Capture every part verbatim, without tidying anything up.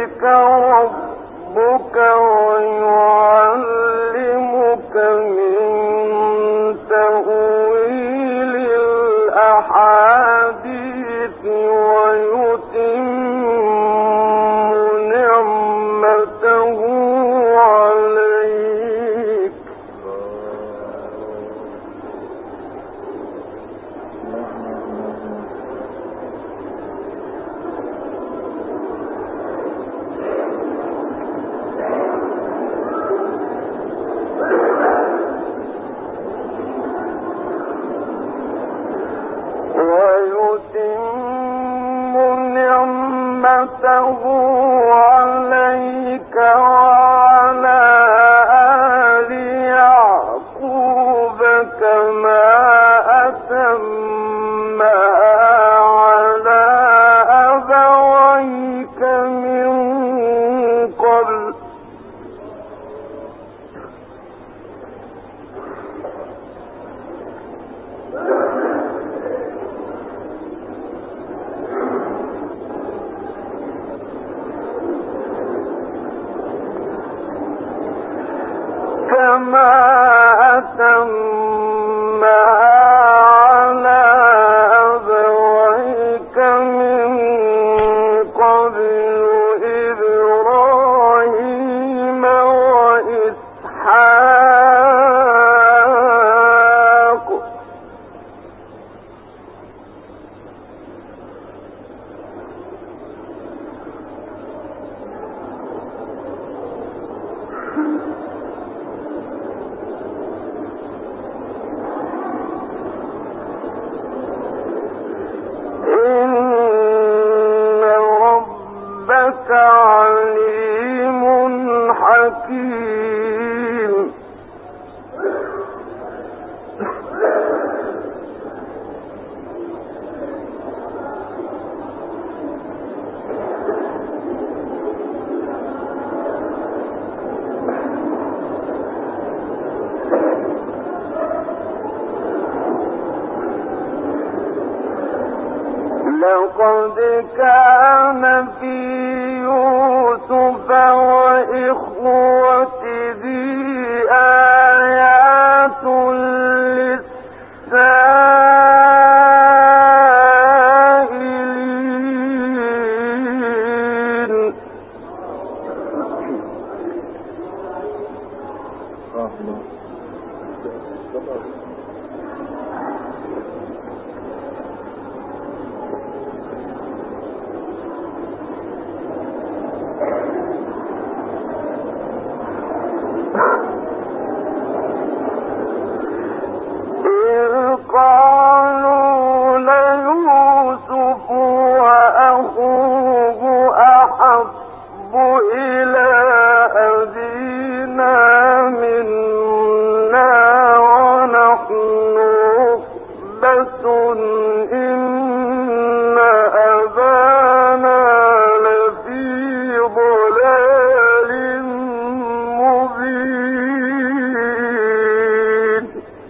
ربك ويعلمك من تأويل الأحاديث ويتم نعمته عليك ويتم نعمته عليك وعلى آل يعقوب كما أتمها على أبويك من قبل كما أتمها على أبويك من قبل إبراهيم وإسحاق إن ربك عليم حكيم لقد كان في يوسف وإخوته آيات للسائلين إذ قالوا ليوسف وأخوه أحب إلى أبينا منا ونحن عصبة إن أبانا لفي ضلال مبين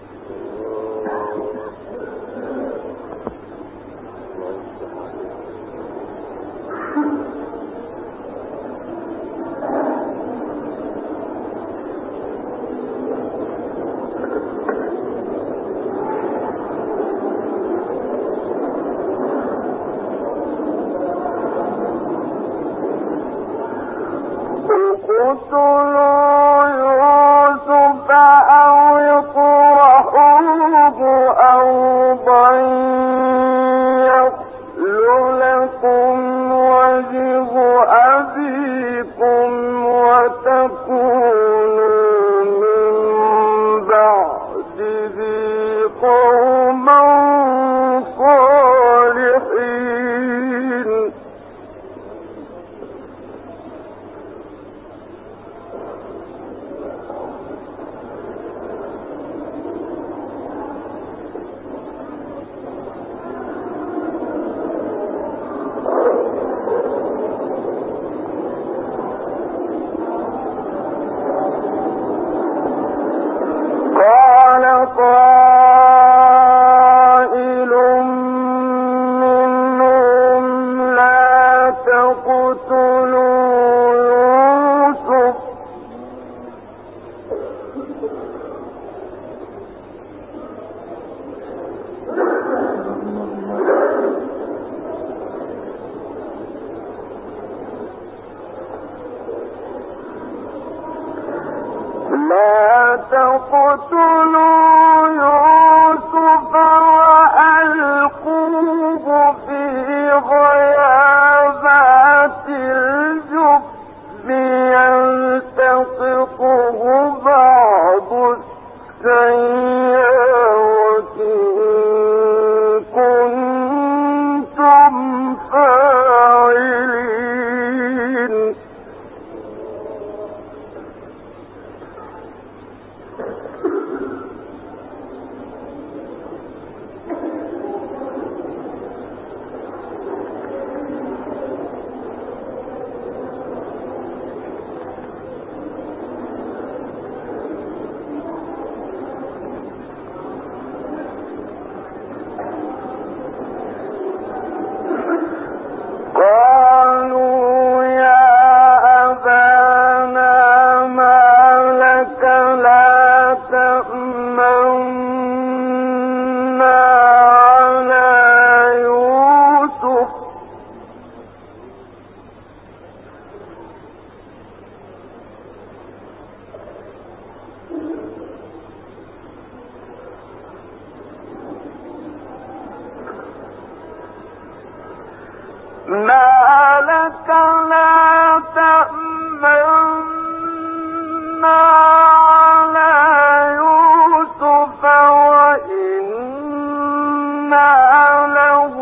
اقتلوا يوسف أو اطرحوه أرضا يخل لكم وجه أبيكم وتكونوا من بعده قوما صالحين لا تقتلوا يوسف وألقوه في غيابات الجب يلتقطه بعض السيارة إن كنتم فاعلين. قالوا يا أبانا ما لك لا تأمنا على يوسف ما لك لا تأمنا على يوسف وإنا له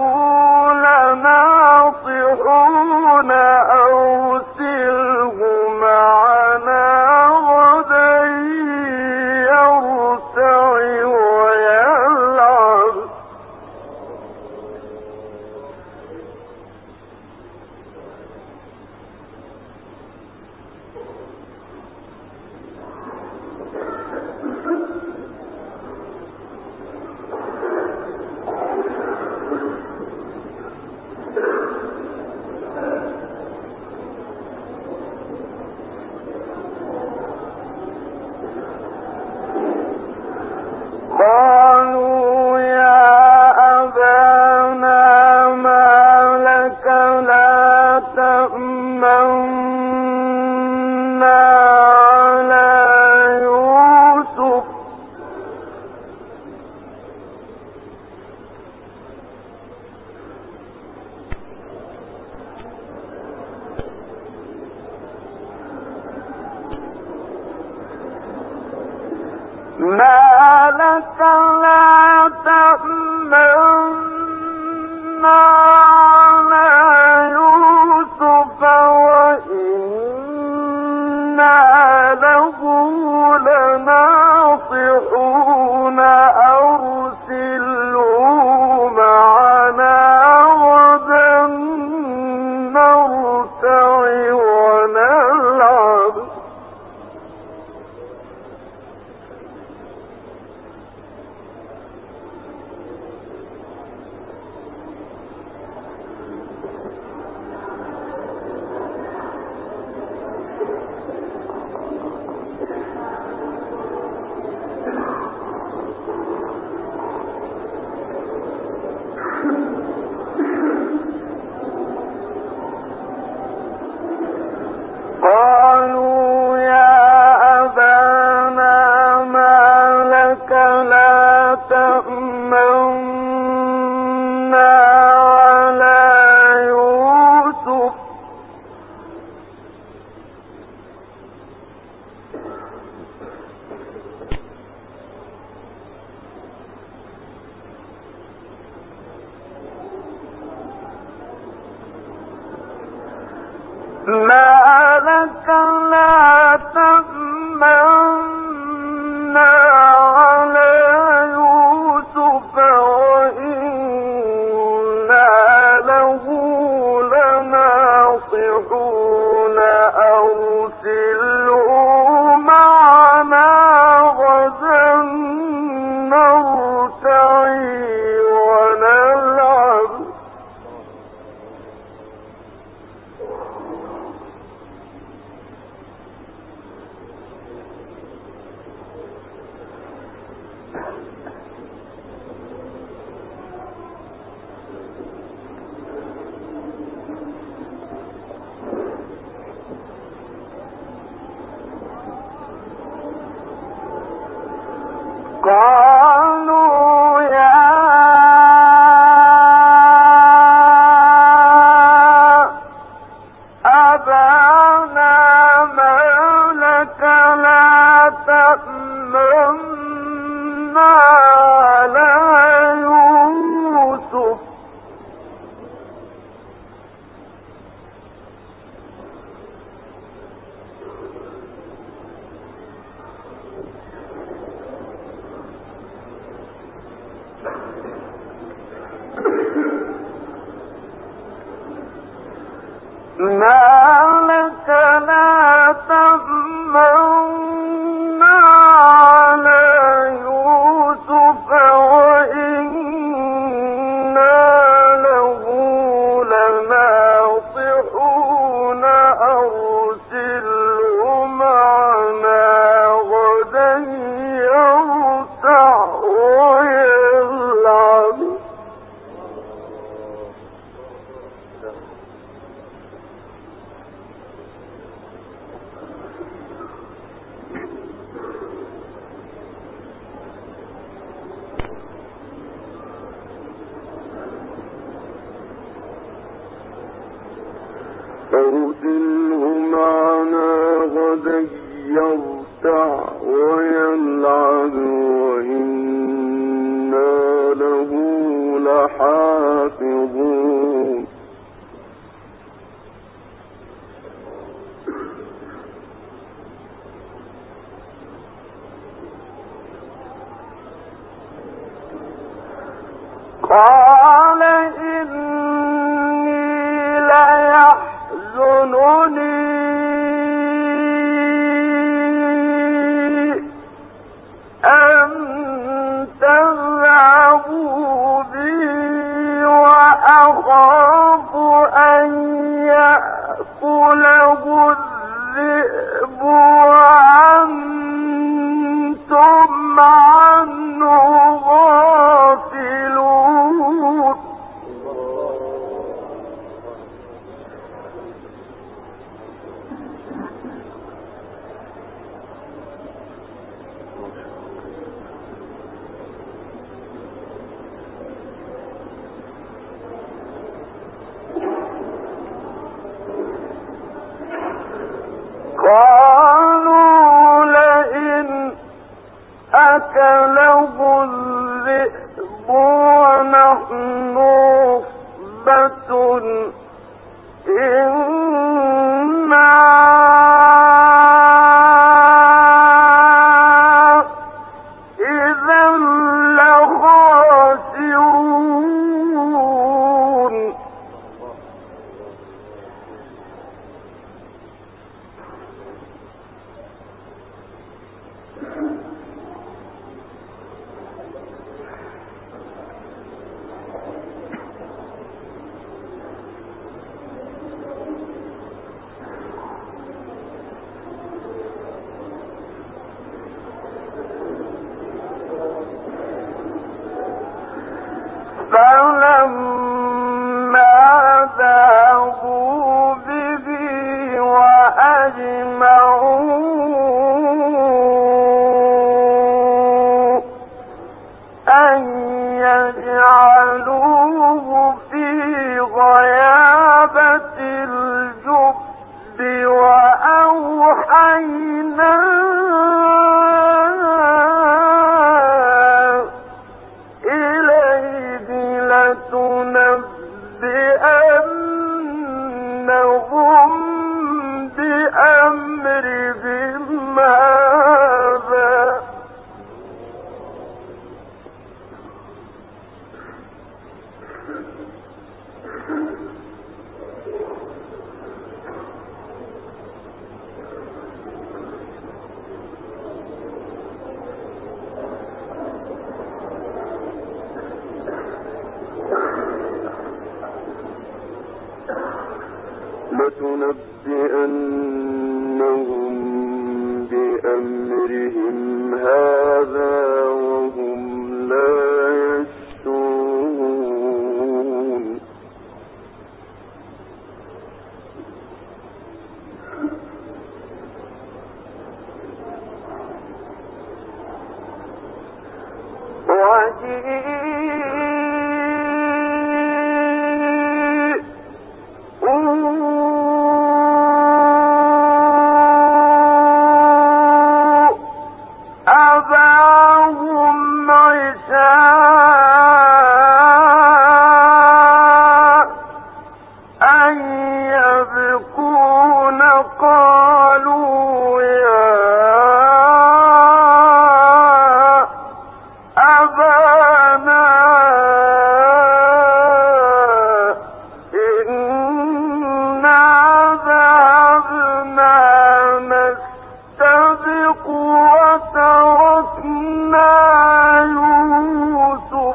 لناصحون أرسله معنا غدا يرتع ويلعب. قالوا يا أبانا ما لك لا تأمنا على يوسف ما لك لا تأمنا على يوسف وإنا له لناصحون أرسله معنا غدا نرتع ونلعب. قالوا يا أبانا ما لك لا تأمنا على يوسف ما لك لا تأمنا على يوسف أتممنا على يوسف ما لك لا تأمنا على يوسف وإنا له لناصحون أرسله معنا غدا يرتع ويلعب أرسله معنا غدا يرتع ويلعب وإنا له لحافظون قال إني ليحزنني أن تذهبوا بي وأخاف أن يأكله الذئب وأنتم عنه غافلون قالوا لئن أكله الذئب ونحن عصبة إنا إذا لخاسرون فلما ذهبوا به وأجمعوا أن يجعلوه في غيابة الجب وأوحينا لتنبئنهم بأمرهم هذا لتنبئنهم بأمرهم هذا وهم لا يشعرون وجيء قالوا يا أبانا إنا ذهبنا نستبق وتركنا يوسف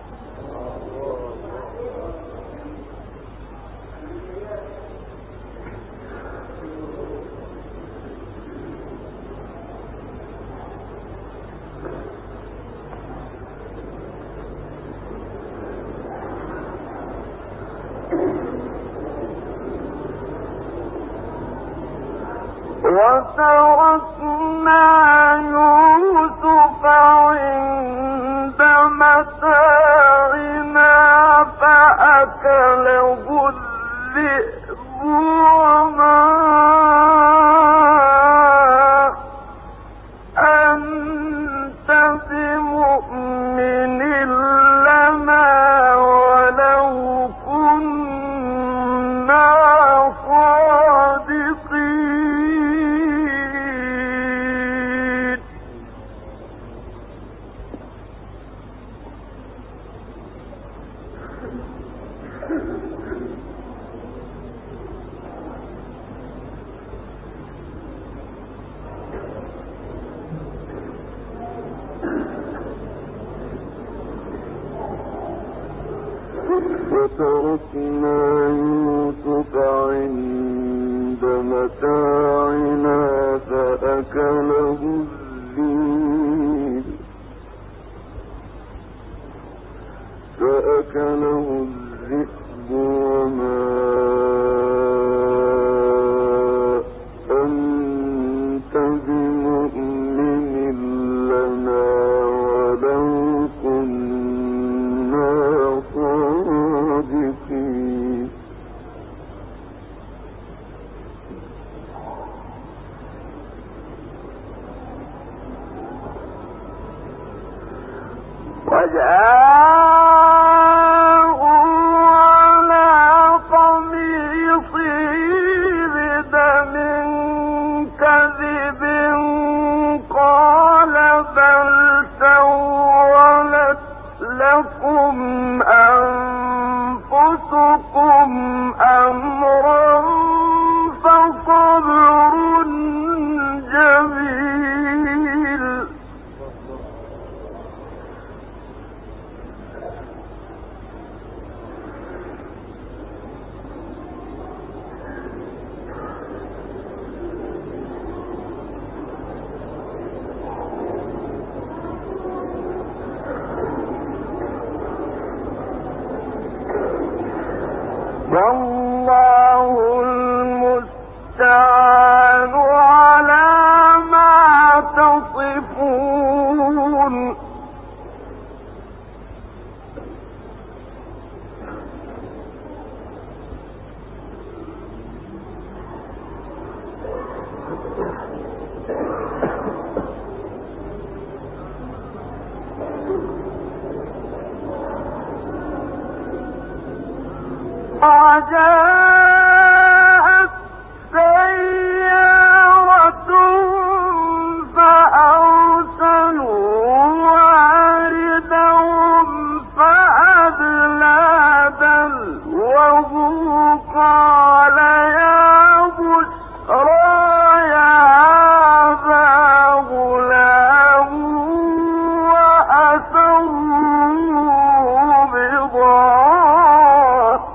وتركنا يوسف عند متاعنا فأكله الذئب وما أنت بمؤمن لنا ولو كنا صادقين. وتركنا يوسف عند متاعنا فأكله الذئب فأكله الذئب وما أنت بمؤمن لنا ولو كنا صادقين. وجاءوا على قميصه بدم كذب قال بل سولت لكم أنفسكم أمرا فصبر جميل. والله المستعان على ما تصفون. وجاءت سيارة فأرسلوا واردهم فأدلى دلوه قال يا بشرى هذا غلام وأسروه بضاعة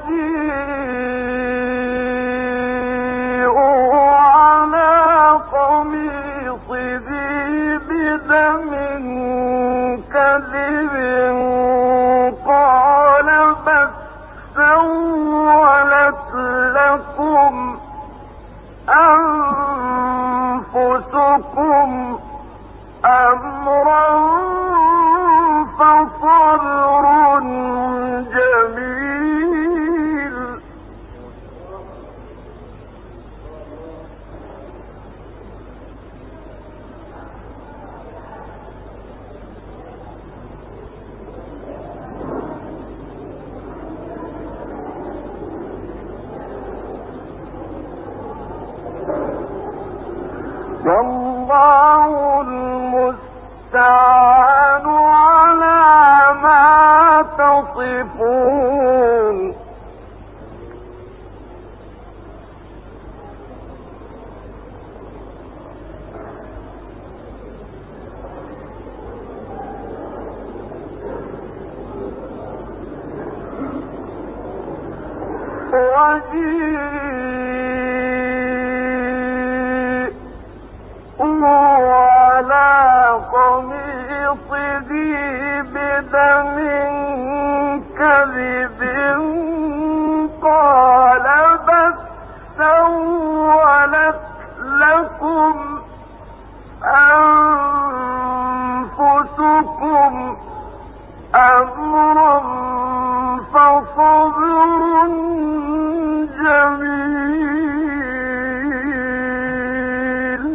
والله المستعان على ما تصفون أمرا فصبر جميل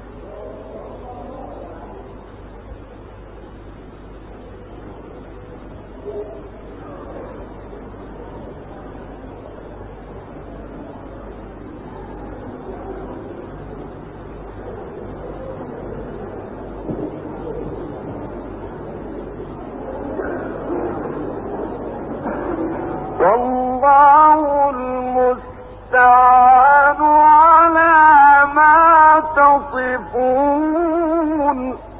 والله المستعان على ما تصفون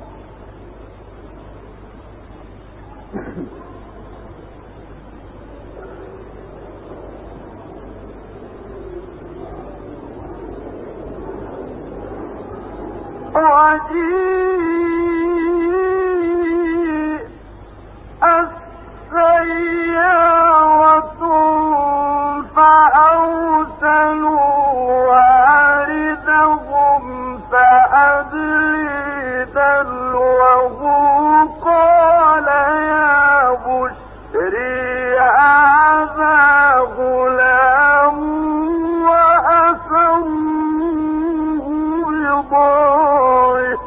وجيء السيارة فأرسلوا واردهم فأدلي دلوه قال يا بشري هذا غلام وأسروه بضاعة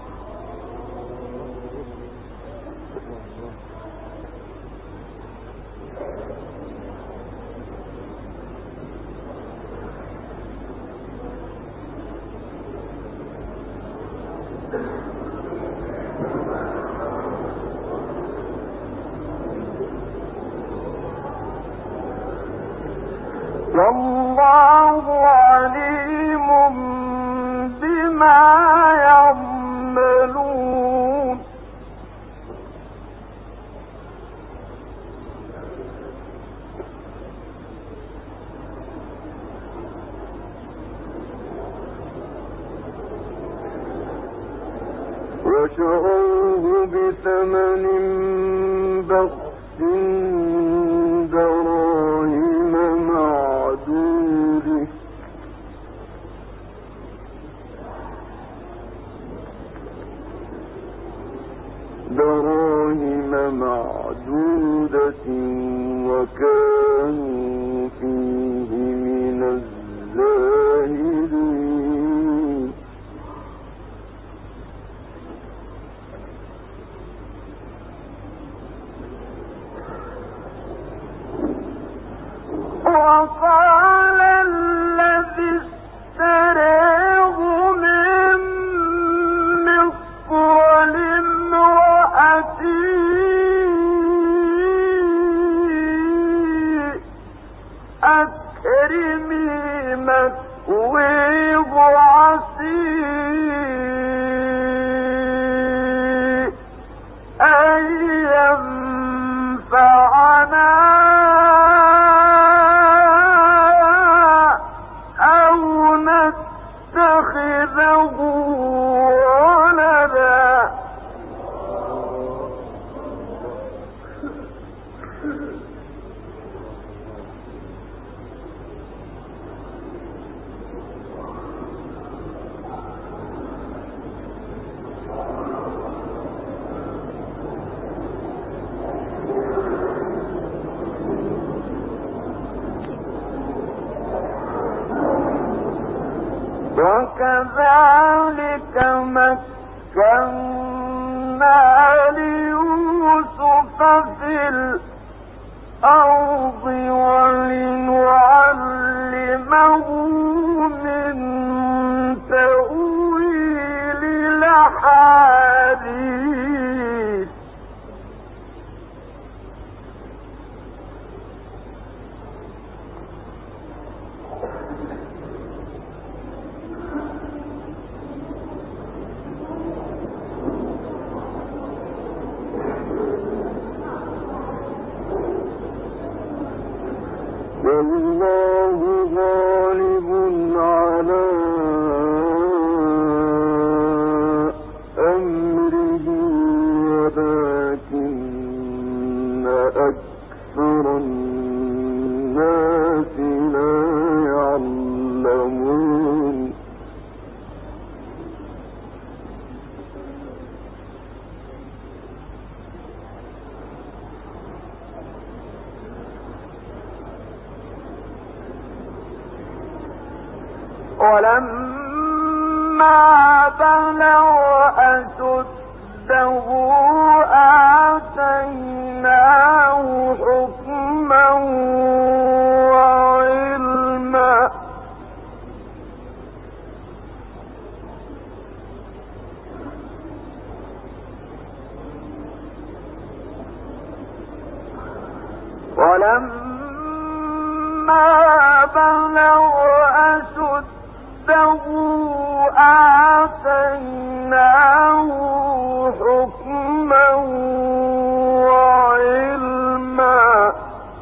والله عليم بما يعملون وشروه بثمن بخس دراهم معدودة دراهم معدودة وكانوا فيه من الزاهدين وقال الذي اشتراه من مصر لامرأته أكرمي مثواه مكنا ليوسف في الأرض ولنعلمه من تأويل الأحاديث والله غالب على أمره ولكن أكثر الناس لا يعلمون ولما بلغ أشده آتيناه حكما وعلما ولما بلغ أشده آتيناه حكما وعلما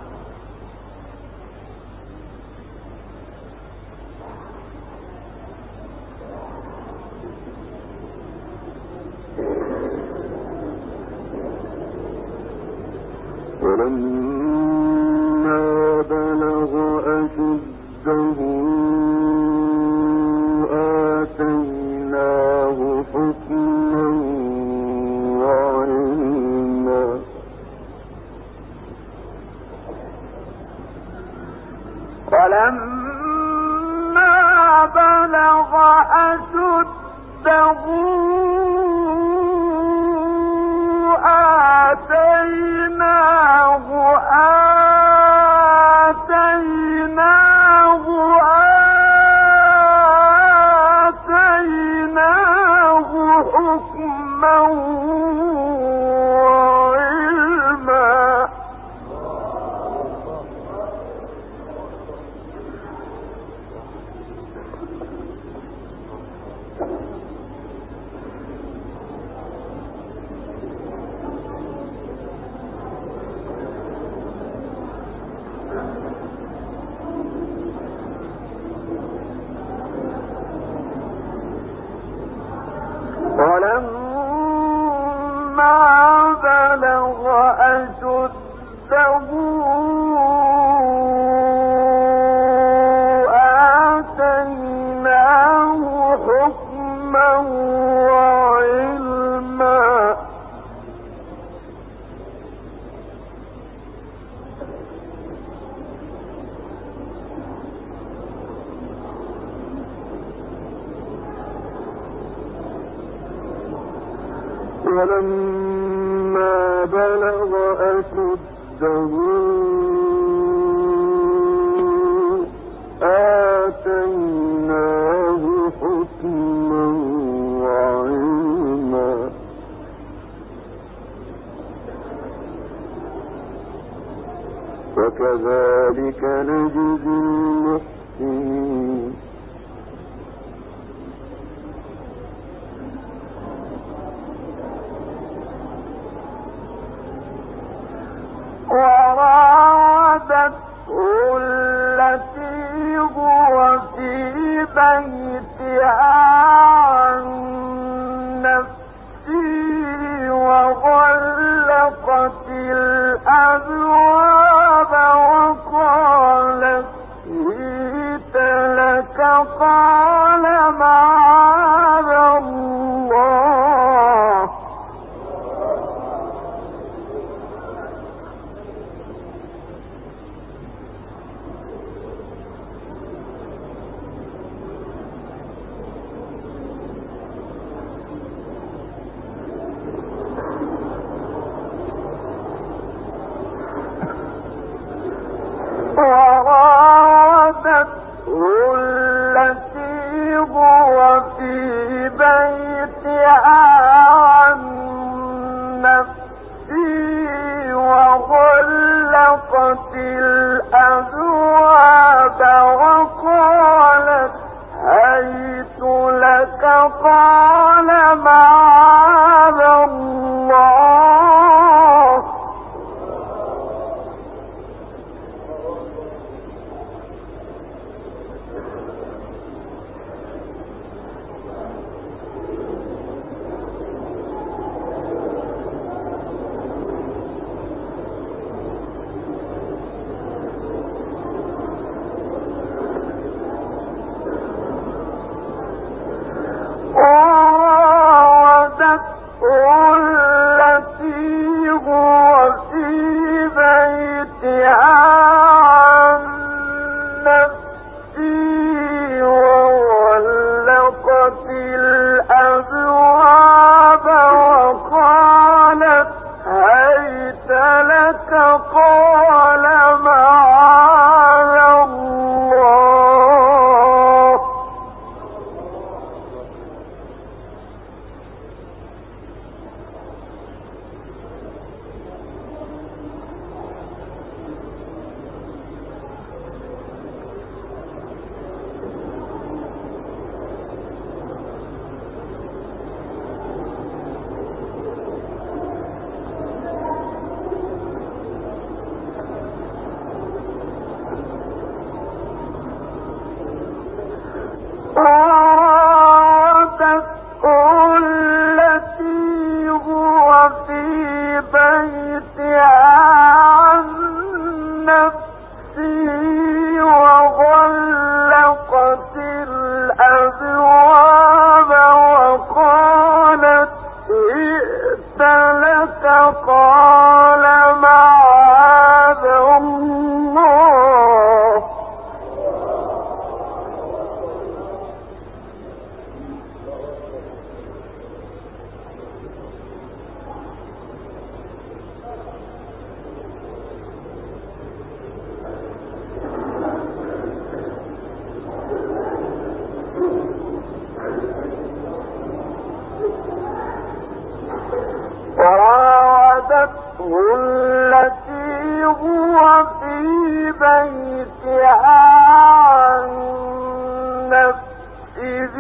ولما بلغ أشده آتيناه حكما وعلما ولما بلغ أشده آتيناه آتيناه آتيناه حكما وعلما ولما بلغ أشده آتيناه حكما وعلما ولما بلغ أشده آتيناه حكما وعلما وكذلك نجزي المحسنين وراودته التي هو في بيتها عن نفسه وغلقت الأبواب وقالت هيت لك قال معاذ الله بيتها عن نفسه وغلقت الأبواب وقالت هيت لك قال معاذ الله قال معاذ الله وراودته التي هو في بيتها عن نفسه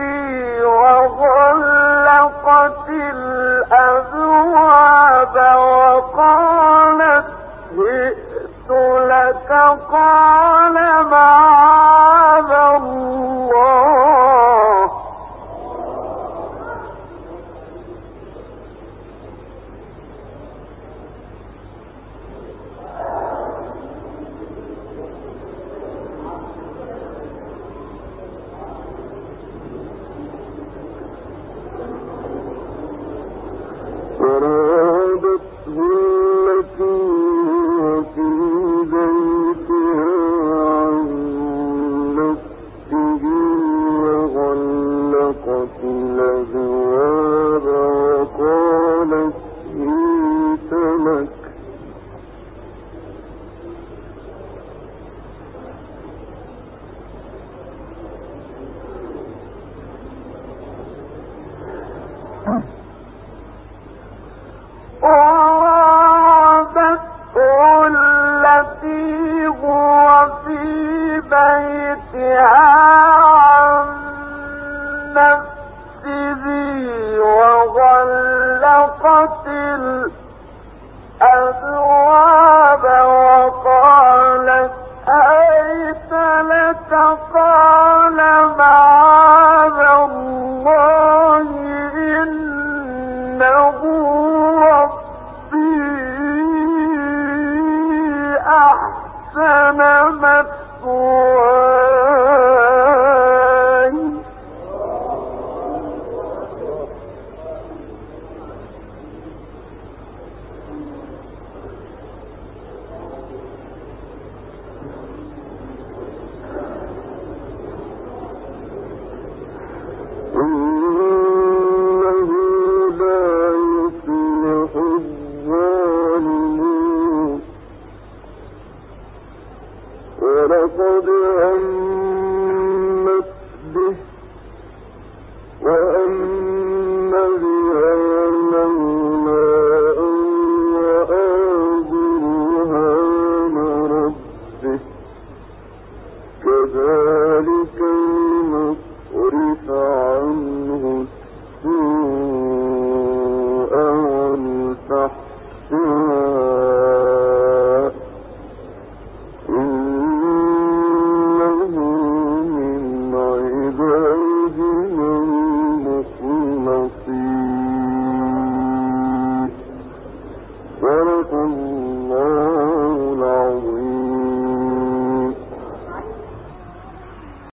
وغلقت الأبواب وقالت جئت لك قال معاذ الله وراودته التي في بيتها عن نفسه وغلقت الأبواب وقالت هيت لك وراودته التي هو في بيتها عن نفسه وغلقت الأبواب وقالت هيت لك قال معاذ الله إنه ربي أحسن مثواي ولقد همت به وهم إنه من عبادنا